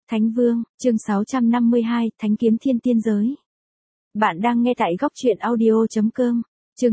Thánh Vương, chương 652, Thánh Kiếm Thiên Tiên Giới. Bạn đang nghe tại góc truyện audio.com. Chương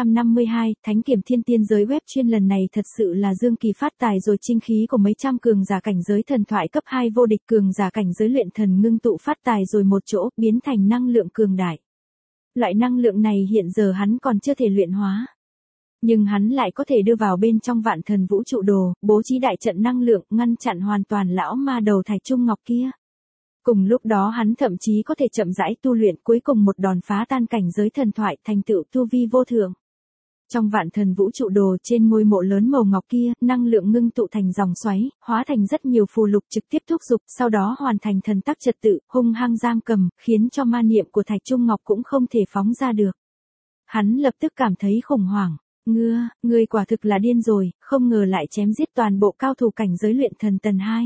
652, Thánh Kiếm Thiên Tiên Giới. Web chuyên lần này thật sự là Dương Kỳ phát tài rồi. Chinh khí của mấy trăm cường giả cảnh giới thần thoại cấp 2 vô địch, cường giả cảnh giới luyện thần ngưng tụ phát tài rồi một chỗ, biến thành năng lượng cường đại. Loại năng lượng này hiện giờ hắn còn chưa thể luyện hóa, nhưng hắn lại có thể đưa vào bên trong Vạn Thần Vũ Trụ Đồ, bố trí đại trận năng lượng, ngăn chặn hoàn toàn lão ma đầu Thạch Trung Ngọc kia. Cùng lúc đó hắn thậm chí có thể chậm rãi tu luyện, cuối cùng một đòn phá tan cảnh giới thần thoại, thành tựu tu vi vô thượng. Trong Vạn Thần Vũ Trụ Đồ, trên ngôi mộ lớn màu ngọc kia, năng lượng ngưng tụ thành dòng xoáy, hóa thành rất nhiều phù lục trực tiếp thúc giục, sau đó hoàn thành thần tắc trật tự, hung hăng giam cầm, khiến cho ma niệm của Thạch Trung Ngọc cũng không thể phóng ra được. Hắn lập tức cảm thấy khủng hoảng. Ngươi quả thực là điên rồi, không ngờ lại chém giết toàn bộ cao thủ cảnh giới luyện thần tầng 2.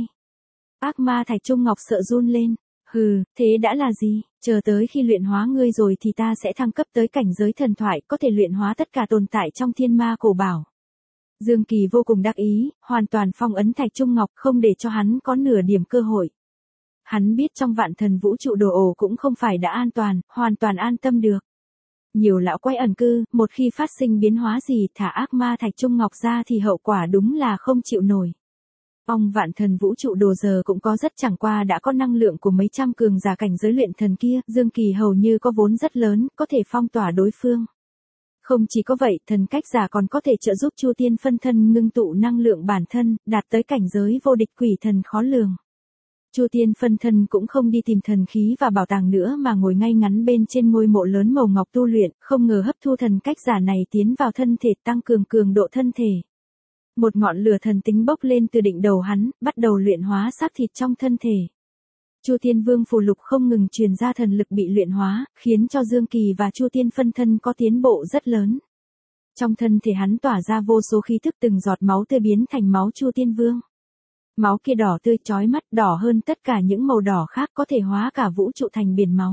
Ác ma Thạch Trung Ngọc sợ run lên. Thế đã là gì? Chờ tới khi luyện hóa ngươi rồi thì ta sẽ thăng cấp tới cảnh giới thần thoại, có thể luyện hóa tất cả tồn tại trong thiên ma cổ bảo. Dương Kỳ vô cùng đắc ý, hoàn toàn phong ấn Thạch Trung Ngọc, không để cho hắn có nửa điểm cơ hội. Hắn biết trong Vạn Thần Vũ Trụ Đồ ổ cũng không phải đã an toàn, hoàn toàn an tâm được. Nhiều lão quái ẩn cư, một khi phát sinh biến hóa gì, thả ác ma Thạch Trung Ngọc ra thì hậu quả đúng là không chịu nổi. Ông Vạn Thần Vũ Trụ Đồ giờ cũng có rất, chẳng qua đã có năng lượng của mấy trăm cường giả cảnh giới luyện thần kia, Dương Kỳ hầu như có vốn rất lớn, có thể phong tỏa đối phương. Không chỉ có vậy, thần cách giả còn có thể trợ giúp Chu Tiên phân thân ngưng tụ năng lượng bản thân, đạt tới cảnh giới vô địch, quỷ thần khó lường. Chu Tiên phân thân cũng không đi tìm thần khí và bảo tàng nữa mà ngồi ngay ngắn bên trên ngôi mộ lớn màu ngọc tu luyện, không ngờ hấp thu thần cách giả này tiến vào thân thể, tăng cường cường độ thân thể. Một ngọn lửa thần tính bốc lên từ đỉnh đầu hắn, bắt đầu luyện hóa xác thịt trong thân thể. Chu Tiên Vương phù lục không ngừng truyền ra thần lực bị luyện hóa, khiến cho Dương Kỳ và Chu Tiên phân thân có tiến bộ rất lớn. Trong thân thể hắn tỏa ra vô số khí thức, từng giọt máu tươi biến thành máu Chu Tiên Vương. Máu kia đỏ tươi chói mắt, đỏ hơn tất cả những màu đỏ khác, có thể hóa cả vũ trụ thành biển máu.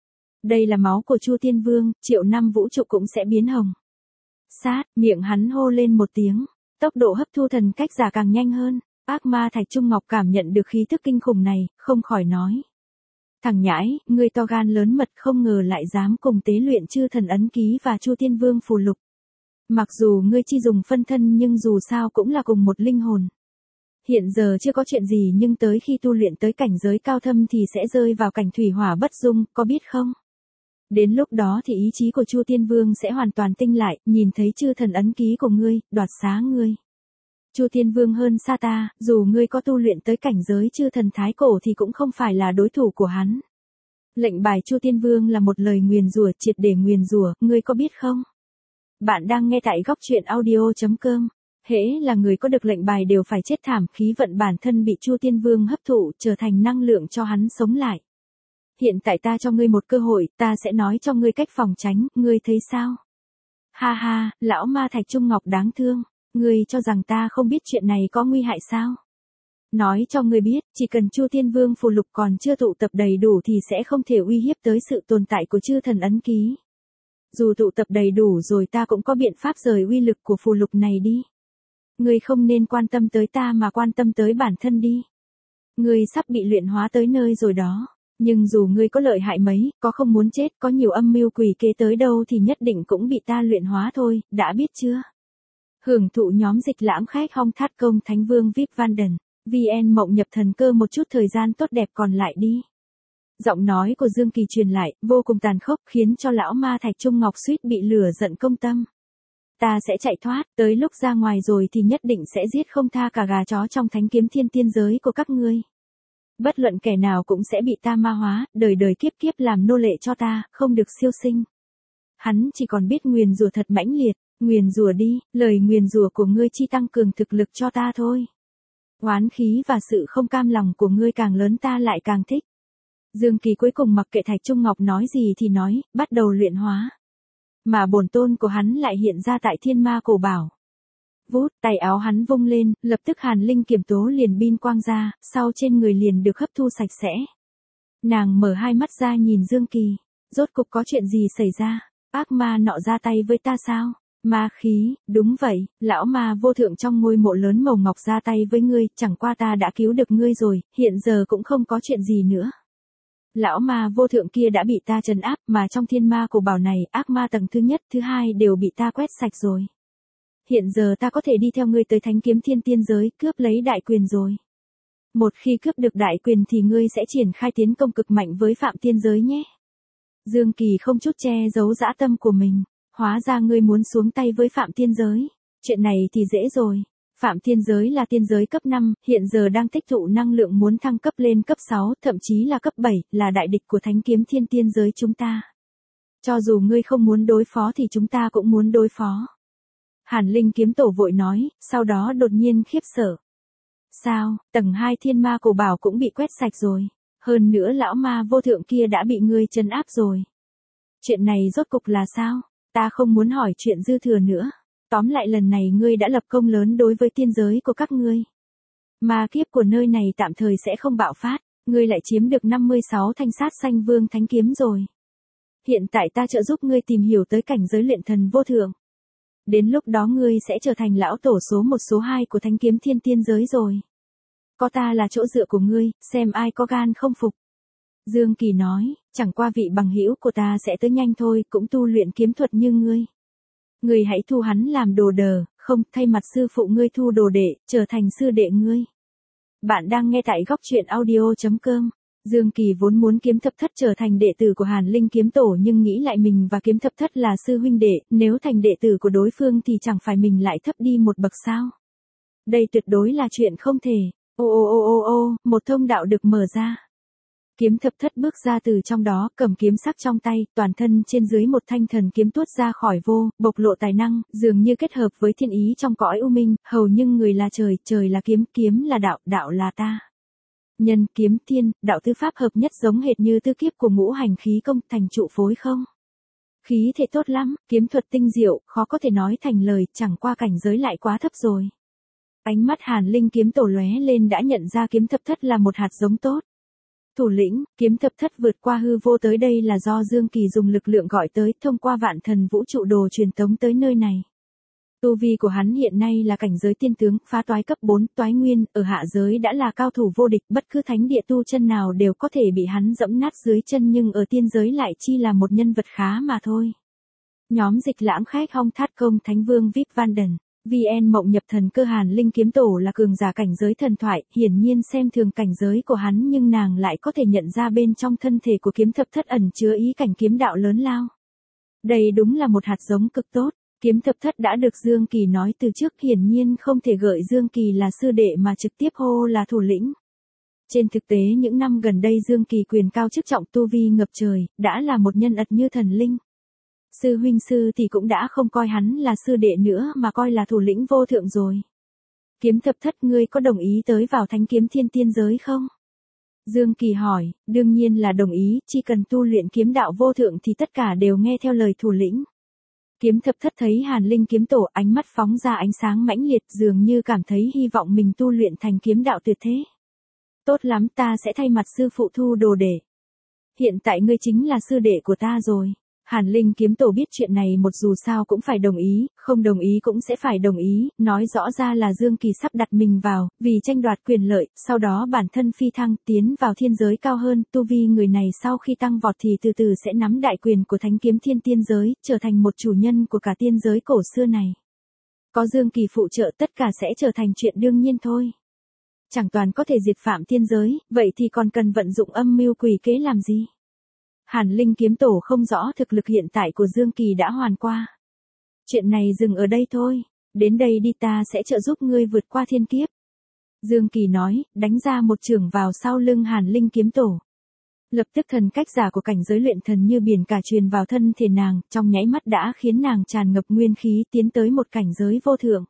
Đây là máu của Chu Tiên Vương, triệu năm vũ trụ cũng sẽ biến hồng. Sát, miệng hắn hô lên một tiếng, tốc độ hấp thu thần cách giả càng nhanh hơn. Ác ma Thạch Trung Ngọc cảm nhận được khí thức kinh khủng này, không khỏi nói. Thằng nhãi, ngươi to gan lớn mật, không ngờ lại dám cùng tế luyện chư thần ấn ký và Chu Tiên Vương phù lục. Mặc dù ngươi chỉ dùng phân thân nhưng dù sao cũng là cùng một linh hồn. Hiện giờ chưa có chuyện gì nhưng tới khi tu luyện tới cảnh giới cao thâm thì sẽ rơi vào cảnh thủy hỏa bất dung, có biết không? Đến lúc đó thì ý chí của Chu Tiên Vương sẽ hoàn toàn tinh lại, nhìn thấy chư thần ấn ký của ngươi, đoạt xá ngươi. Chu Tiên Vương hơn xa ta, dù ngươi có tu luyện tới cảnh giới chư thần thái cổ thì cũng không phải là đối thủ của hắn. Lệnh bài Chu Tiên Vương là một lời nguyền rủa, triệt để nguyền rủa, ngươi có biết không? Bạn đang nghe tại góc truyện audio.com. Hễ là người có được lệnh bài đều phải chết thảm, khí vận bản thân bị Chu Tiên Vương hấp thụ, trở thành năng lượng cho hắn sống lại. Hiện tại ta cho ngươi một cơ hội, ta sẽ nói cho ngươi cách phòng tránh, ngươi thấy sao? Ha ha, lão ma Thạch Trung Ngọc đáng thương, ngươi cho rằng ta không biết chuyện này có nguy hại sao? Nói cho ngươi biết, chỉ cần Chu Tiên Vương phù lục còn chưa tụ tập đầy đủ thì sẽ không thể uy hiếp tới sự tồn tại của chư thần ấn ký. Dù tụ tập đầy đủ rồi ta cũng có biện pháp rời uy lực của phù lục này đi. Ngươi không nên quan tâm tới ta mà quan tâm tới bản thân đi. Ngươi sắp bị luyện hóa tới nơi rồi đó. Nhưng dù ngươi có lợi hại mấy, có không muốn chết, có nhiều âm mưu quỷ kế tới đâu thì nhất định cũng bị ta luyện hóa thôi, đã biết chưa? Hưởng thụ nhóm dịch lãm khách hong thát công Thánh Vương VIP Vanden, VN Mộng nhập thần cơ một chút thời gian tốt đẹp còn lại đi. Giọng nói của Dương Kỳ truyền lại, vô cùng tàn khốc, khiến cho lão ma Thạch Trung Ngọc suýt bị lửa giận công tâm. Ta sẽ chạy thoát, tới lúc ra ngoài rồi thì nhất định sẽ giết không tha cả gà chó trong Thánh Kiếm Thiên Tiên Giới của các ngươi. Bất luận kẻ nào cũng sẽ bị ta ma hóa, đời đời kiếp kiếp làm nô lệ cho ta, không được siêu sinh. Hắn chỉ còn biết nguyền rủa thật mãnh liệt, nguyền rủa đi, lời nguyền rủa của ngươi chỉ tăng cường thực lực cho ta thôi. Oán khí và sự không cam lòng của ngươi càng lớn ta lại càng thích. Dương Kỳ cuối cùng mặc kệ Thạch Trung Ngọc nói gì thì nói, bắt đầu luyện hóa. Mà bổn tôn của hắn lại hiện ra tại thiên ma cổ bảo. Vút, tay áo hắn vung lên, lập tức hàn linh kiểm tố liền bin quang ra, sau trên người liền được hấp thu sạch sẽ. Nàng mở hai mắt ra nhìn Dương Kỳ, rốt cục có chuyện gì xảy ra, ác ma nọ ra tay với ta sao? Ma khí, đúng vậy, lão ma vô thượng trong ngôi mộ lớn màu ngọc ra tay với ngươi, chẳng qua ta đã cứu được ngươi rồi, hiện giờ cũng không có chuyện gì nữa. Lão ma vô thượng kia đã bị ta trấn áp, mà trong thiên ma cổ bảo này, ác ma tầng thứ nhất, thứ hai đều bị ta quét sạch rồi. Hiện giờ ta có thể đi theo ngươi tới Thánh Kiếm Thiên Tiên giới, cướp lấy đại quyền rồi. Một khi cướp được đại quyền thì ngươi sẽ triển khai tiến công cực mạnh với Phạm Tiên giới nhé. Dương Kỳ không chút che giấu dã tâm của mình. Hóa ra ngươi muốn xuống tay với Phạm Tiên giới. Chuyện này thì dễ rồi. Phạm Tiên giới là tiên giới cấp 5, hiện giờ đang tích tụ năng lượng muốn thăng cấp lên cấp 6, thậm chí là cấp 7, là đại địch của Thánh Kiếm Thiên Tiên giới chúng ta. Cho dù ngươi không muốn đối phó thì chúng ta cũng muốn đối phó. Hàn Linh kiếm tổ vội nói, sau đó đột nhiên khiếp sợ. Sao, tầng 2 thiên ma cổ bảo cũng bị quét sạch rồi. Hơn nữa lão ma vô thượng kia đã bị ngươi trấn áp rồi. Chuyện này rốt cục là sao? Ta không muốn hỏi chuyện dư thừa nữa. Tóm lại lần này ngươi đã lập công lớn đối với tiên giới của các ngươi. Ma kiếp của nơi này tạm thời sẽ không bạo phát. Ngươi lại chiếm được 56 thanh sát xanh vương thánh kiếm rồi. Hiện tại ta trợ giúp ngươi tìm hiểu tới cảnh giới luyện thần vô thượng. Đến lúc đó ngươi sẽ trở thành lão tổ số 1 số 2 của Thánh Kiếm Thiên Tiên giới rồi. Có ta là chỗ dựa của ngươi, xem ai có gan không phục. Dương Kỳ nói, chẳng qua vị bằng hữu của ta sẽ tới nhanh thôi, cũng tu luyện kiếm thuật như ngươi. Ngươi hãy thu hắn làm đồ đờ, không, thay mặt sư phụ ngươi thu đồ đệ, trở thành sư đệ ngươi. Bạn đang nghe tại góc truyện audio.com. Dương Kỳ vốn muốn Kiếm Thập Thất trở thành đệ tử của Hàn Linh kiếm tổ nhưng nghĩ lại mình và Kiếm Thập Thất là sư huynh đệ, nếu thành đệ tử của đối phương thì chẳng phải mình lại thấp đi một bậc sao. Đây tuyệt đối là chuyện không thể. Ô, một thông đạo được mở ra. Kiếm Thập Thất bước ra từ trong đó, cầm kiếm sắc trong tay, toàn thân trên dưới một thanh thần kiếm tuốt ra khỏi vô, bộc lộ tài năng, dường như kết hợp với thiên ý trong cõi u minh, hầu như người là trời, trời là kiếm, kiếm là đạo, đạo là ta. Nhân kiếm thiên, đạo tư pháp hợp nhất giống hệt như tư kiếp của ngũ hành khí công thành trụ phối không? Khí thể tốt lắm, kiếm thuật tinh diệu, khó có thể nói thành lời, chẳng qua cảnh giới lại quá thấp rồi. Ánh mắt Hàn Linh kiếm tổ lóe lên đã nhận ra Kiếm Thập Thất là một hạt giống tốt. Thủ lĩnh, Kiếm Thập Thất vượt qua hư vô tới đây là do Dương Kỳ dùng lực lượng gọi tới, thông qua vạn thần vũ trụ đồ truyền tống tới nơi này. Tu vi của hắn hiện nay là cảnh giới tiên tướng, phá toái cấp 4, toái nguyên, ở hạ giới đã là cao thủ vô địch, bất cứ thánh địa tu chân nào đều có thể bị hắn dẫm nát dưới chân nhưng ở tiên giới lại chi là một nhân vật khá mà thôi. Nhóm dịch lãng khách Hong Thát Công Thánh Vương Vip Van Den, VN Mộng Nhập Thần Cơ Hàn Linh kiếm tổ là cường giả cảnh giới thần thoại, hiển nhiên xem thường cảnh giới của hắn nhưng nàng lại có thể nhận ra bên trong thân thể của Kiếm Thập Thất ẩn chứa ý cảnh kiếm đạo lớn lao. Đây đúng là một hạt giống cực tốt. Kiếm Thập Thất đã được Dương Kỳ nói từ trước, hiển nhiên không thể gợi Dương Kỳ là sư đệ mà trực tiếp hô là thủ lĩnh. Trên thực tế những năm gần đây Dương Kỳ quyền cao chức trọng, tu vi ngập trời, đã là một nhân ật như thần linh. Sư huynh sư thì cũng đã không coi hắn là sư đệ nữa mà coi là thủ lĩnh vô thượng rồi. Kiếm Thập Thất, ngươi có đồng ý tới vào Thánh Kiếm Thiên Tiên giới không? Dương Kỳ hỏi, đương nhiên là đồng ý, chỉ cần tu luyện kiếm đạo vô thượng thì tất cả đều nghe theo lời thủ lĩnh. Kiếm Thập Thất thấy Hàn Linh kiếm tổ, ánh mắt phóng ra ánh sáng mãnh liệt, dường như cảm thấy hy vọng mình tu luyện thành kiếm đạo tuyệt thế. Tốt lắm, ta sẽ thay mặt sư phụ thu đồ đệ. Hiện tại ngươi chính là sư đệ của ta rồi. Hàn Linh kiếm tổ biết chuyện này một dù sao cũng phải đồng ý, không đồng ý cũng sẽ phải đồng ý, nói rõ ra là Dương Kỳ sắp đặt mình vào, vì tranh đoạt quyền lợi, sau đó bản thân phi thăng, tiến vào thiên giới cao hơn, tu vi người này sau khi tăng vọt thì từ từ sẽ nắm đại quyền của Thánh Kiếm Thiên Tiên giới, trở thành một chủ nhân của cả tiên giới cổ xưa này. Có Dương Kỳ phụ trợ tất cả sẽ trở thành chuyện đương nhiên thôi. Chẳng toàn có thể diệt Phạm Tiên giới, vậy thì còn cần vận dụng âm mưu quỷ kế làm gì? Hàn Linh kiếm tổ không rõ thực lực hiện tại của Dương Kỳ đã hoàn qua. Chuyện này dừng ở đây thôi, đến đây đi, ta sẽ trợ giúp ngươi vượt qua thiên kiếp. Dương Kỳ nói, đánh ra một chưởng vào sau lưng Hàn Linh kiếm tổ. Lập tức thần cách giả của cảnh giới luyện thần như biển cả truyền vào thân thể nàng, trong nháy mắt đã khiến nàng tràn ngập nguyên khí tiến tới một cảnh giới vô thượng.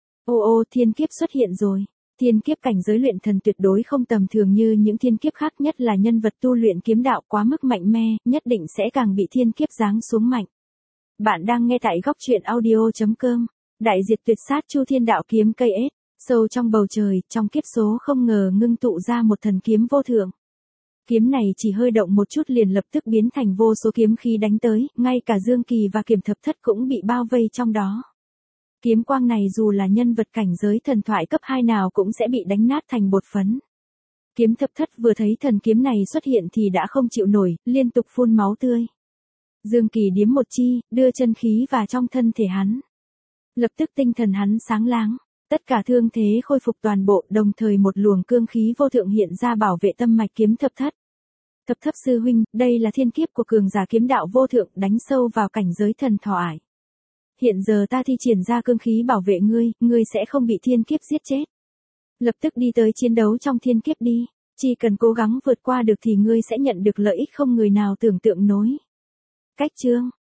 Ô, thiên kiếp xuất hiện rồi. Thiên kiếp cảnh giới luyện thần tuyệt đối không tầm thường như những thiên kiếp khác, nhất là nhân vật tu luyện kiếm đạo quá mức mạnh mẽ, nhất định sẽ càng bị thiên kiếp giáng xuống mạnh. Bạn đang nghe tại góc truyện audio.com. Đại diệt tuyệt sát Chu Thiên Đạo kiếm cây ết, sâu trong bầu trời, trong kiếp số không ngờ ngưng tụ ra một thần kiếm vô thượng. Kiếm này chỉ hơi động một chút liền lập tức biến thành vô số kiếm khí đánh tới, ngay cả Dương Kỳ và Kiểm Thập Thất cũng bị bao vây trong đó. Kiếm quang này dù là nhân vật cảnh giới thần thoại cấp 2 nào cũng sẽ bị đánh nát thành bột phấn. Kiếm Thập Thất vừa thấy thần kiếm này xuất hiện thì đã không chịu nổi, liên tục phun máu tươi. Dương Kỳ điếm một chi, đưa chân khí vào trong thân thể hắn. Lập tức tinh thần hắn sáng láng, tất cả thương thế khôi phục toàn bộ, đồng thời một luồng cương khí vô thượng hiện ra bảo vệ tâm mạch Kiếm Thập Thất. Thập Thất sư huynh, đây là thiên kiếp của cường giả kiếm đạo vô thượng đánh sâu vào cảnh giới thần thoại. Hiện giờ ta thi triển ra cương khí bảo vệ ngươi sẽ không bị thiên kiếp giết chết. Lập tức đi tới chiến đấu trong thiên kiếp đi, chỉ cần cố gắng vượt qua được thì ngươi sẽ nhận được lợi ích không người nào tưởng tượng nổi. Cách chương